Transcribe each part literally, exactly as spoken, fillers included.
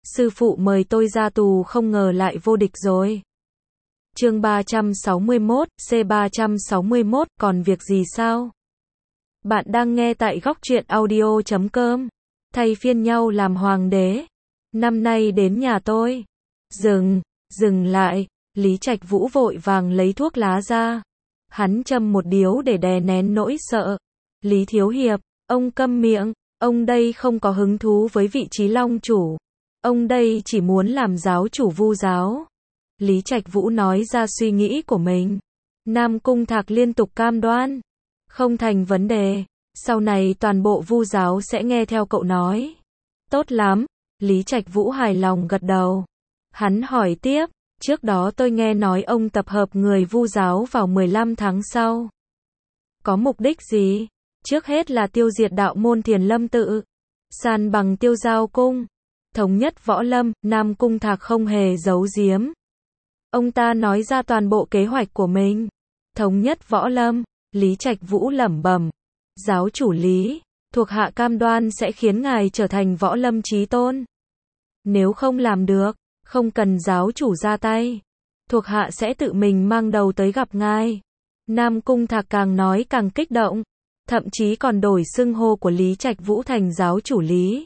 sư phụ mời tôi ra tù không ngờ lại vô địch rồi. Chương ba trăm sáu mươi mốt, C ba trăm sáu mươi mốt, còn việc gì sao? Bạn đang nghe tại góc truyện audio chấm com. Thay phiên nhau làm hoàng đế. Năm nay đến nhà tôi. Dừng, dừng lại. Lý Trạch Vũ vội vàng lấy thuốc lá ra. Hắn châm một điếu để đè nén nỗi sợ. Lý Thiếu Hiệp, ông câm miệng. Ông đây không có hứng thú với vị trí long chủ. Ông đây chỉ muốn làm giáo chủ Vu giáo. Lý Trạch Vũ nói ra suy nghĩ của mình. Nam Cung Thạc liên tục cam đoan. Không thành vấn đề. Sau này toàn bộ Vu giáo sẽ nghe theo cậu nói. Tốt lắm. Lý Trạch Vũ hài lòng gật đầu. Hắn hỏi tiếp. Trước đó tôi nghe nói ông tập hợp người Vu giáo vào mười lăm tháng sau. Có mục đích gì? Trước hết là tiêu diệt đạo môn Thiền Lâm tự. San bằng Tiêu Giao cung. Thống nhất võ lâm. Nam Cung Thạc không hề giấu giếm. Ông ta nói ra toàn bộ kế hoạch của mình. Thống nhất võ lâm. Lý Trạch Vũ lẩm bẩm. Giáo chủ Lý, thuộc hạ cam đoan sẽ khiến ngài trở thành võ lâm chí tôn. Nếu không làm được, không cần giáo chủ ra tay. Thuộc hạ sẽ tự mình mang đầu tới gặp ngài. Nam Cung Thạc càng nói càng kích động. Thậm chí còn đổi xưng hô của Lý Trạch Vũ thành giáo chủ Lý.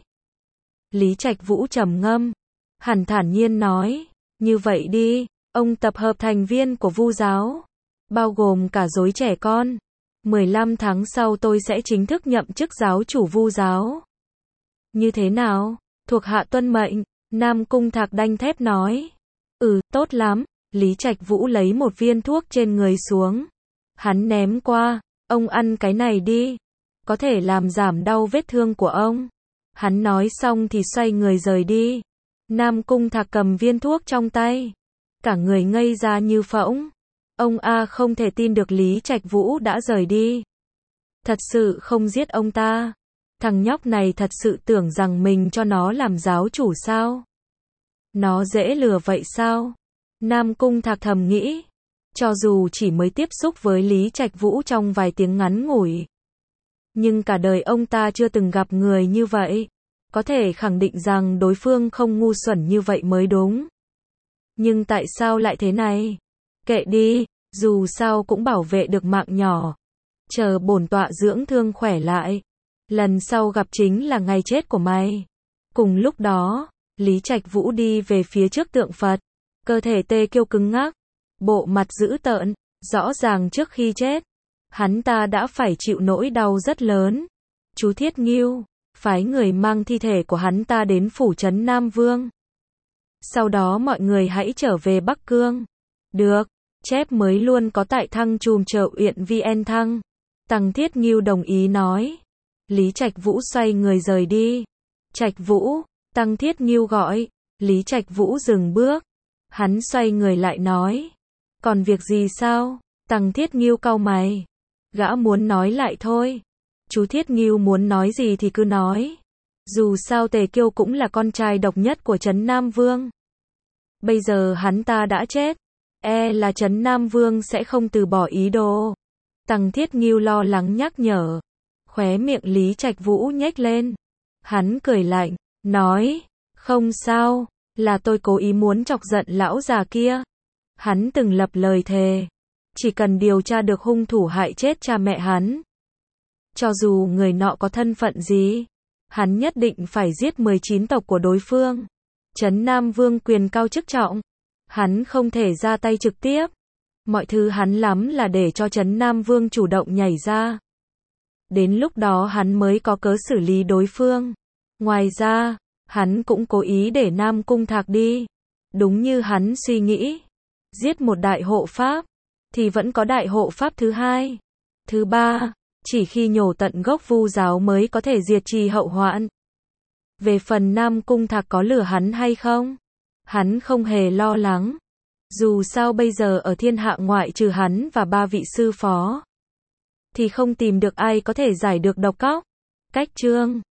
Lý Trạch Vũ trầm ngâm. Hẳn thản nhiên nói. Như vậy đi, ông tập hợp thành viên của Vu giáo. Bao gồm cả dối trẻ con. mười lăm tháng sau tôi sẽ chính thức nhậm chức giáo chủ Vu giáo. Như thế nào? Thuộc hạ tuân mệnh. Nam Cung Thạc đanh thép nói. Ừ, tốt lắm. Lý Trạch Vũ lấy một viên thuốc trên người xuống. Hắn ném qua. Ông ăn cái này đi. Có thể làm giảm đau vết thương của ông. Hắn nói xong thì xoay người rời đi. Nam Cung Thạc cầm viên thuốc trong tay. Cả người ngây ra như phỗng. Ông A không thể tin được Lý Trạch Vũ đã rời đi. Thật sự không giết ông ta. Thằng nhóc này thật sự tưởng rằng mình cho nó làm giáo chủ sao? Nó dễ lừa vậy sao? Nam Cung Thạc thầm nghĩ. Cho dù chỉ mới tiếp xúc với Lý Trạch Vũ trong vài tiếng ngắn ngủi. Nhưng cả đời ông ta chưa từng gặp người như vậy. Có thể khẳng định rằng đối phương không ngu xuẩn như vậy mới đúng. Nhưng tại sao lại thế này? Kệ đi, dù sao cũng bảo vệ được mạng nhỏ. Chờ bổn tọa dưỡng thương khỏe lại. Lần sau gặp chính là ngày chết của mày. Cùng lúc đó, Lý Trạch Vũ đi về phía trước tượng Phật. Cơ thể tê kêu cứng ngắc. Bộ mặt dữ tợn. Rõ ràng trước khi chết, hắn ta đã phải chịu nỗi đau rất lớn. Chú Thiết Ngưu, phái người mang thi thể của hắn ta đến phủ trấn Nam Vương. Sau đó mọi người hãy trở về Bắc Cương. Được. Chép mới luôn có tại thăng chùm chợ uyện vê en thăng. Tăng Thiết Ngưu đồng ý nói. Lý Trạch Vũ xoay người rời đi. Trạch Vũ, Tăng Thiết Ngưu gọi. Lý Trạch Vũ dừng bước. Hắn xoay người lại nói. Còn việc gì sao? Tăng Thiết Ngưu cau mày. Gã muốn nói lại thôi. Chú Thiết Ngưu muốn nói gì thì cứ nói. Dù sao Tề Kiêu cũng là con trai độc nhất của trấn Nam Vương. Bây giờ hắn ta đã chết. E là trấn Nam Vương sẽ không từ bỏ ý đồ. Tăng Thiết Ngưu lo lắng nhắc nhở. Khóe miệng Lý Trạch Vũ nhếch lên. Hắn cười lạnh, nói. Không sao, là tôi cố ý muốn chọc giận lão già kia. Hắn từng lập lời thề. Chỉ cần điều tra được hung thủ hại chết cha mẹ hắn. Cho dù người nọ có thân phận gì, hắn nhất định phải giết mười chín tộc của đối phương. Trấn Nam Vương quyền cao chức trọng. Hắn không thể ra tay trực tiếp. Mọi thứ hắn lắm là để cho Trấn Nam Vương chủ động nhảy ra. Đến lúc đó hắn mới có cớ xử lý đối phương. Ngoài ra, hắn cũng cố ý để Nam Cung Thạc đi. Đúng như hắn suy nghĩ. Giết một đại hộ pháp, thì vẫn có đại hộ pháp thứ hai, thứ ba. Chỉ khi nhổ tận gốc Vu giáo mới có thể diệt trì hậu hoạn. Về phần Nam Cung Thạc có lừa hắn hay không? Hắn không hề lo lắng. Dù sao bây giờ ở thiên hạ ngoại trừ hắn và ba vị sư phó, thì không tìm được ai có thể giải được độc cóc. Cách chương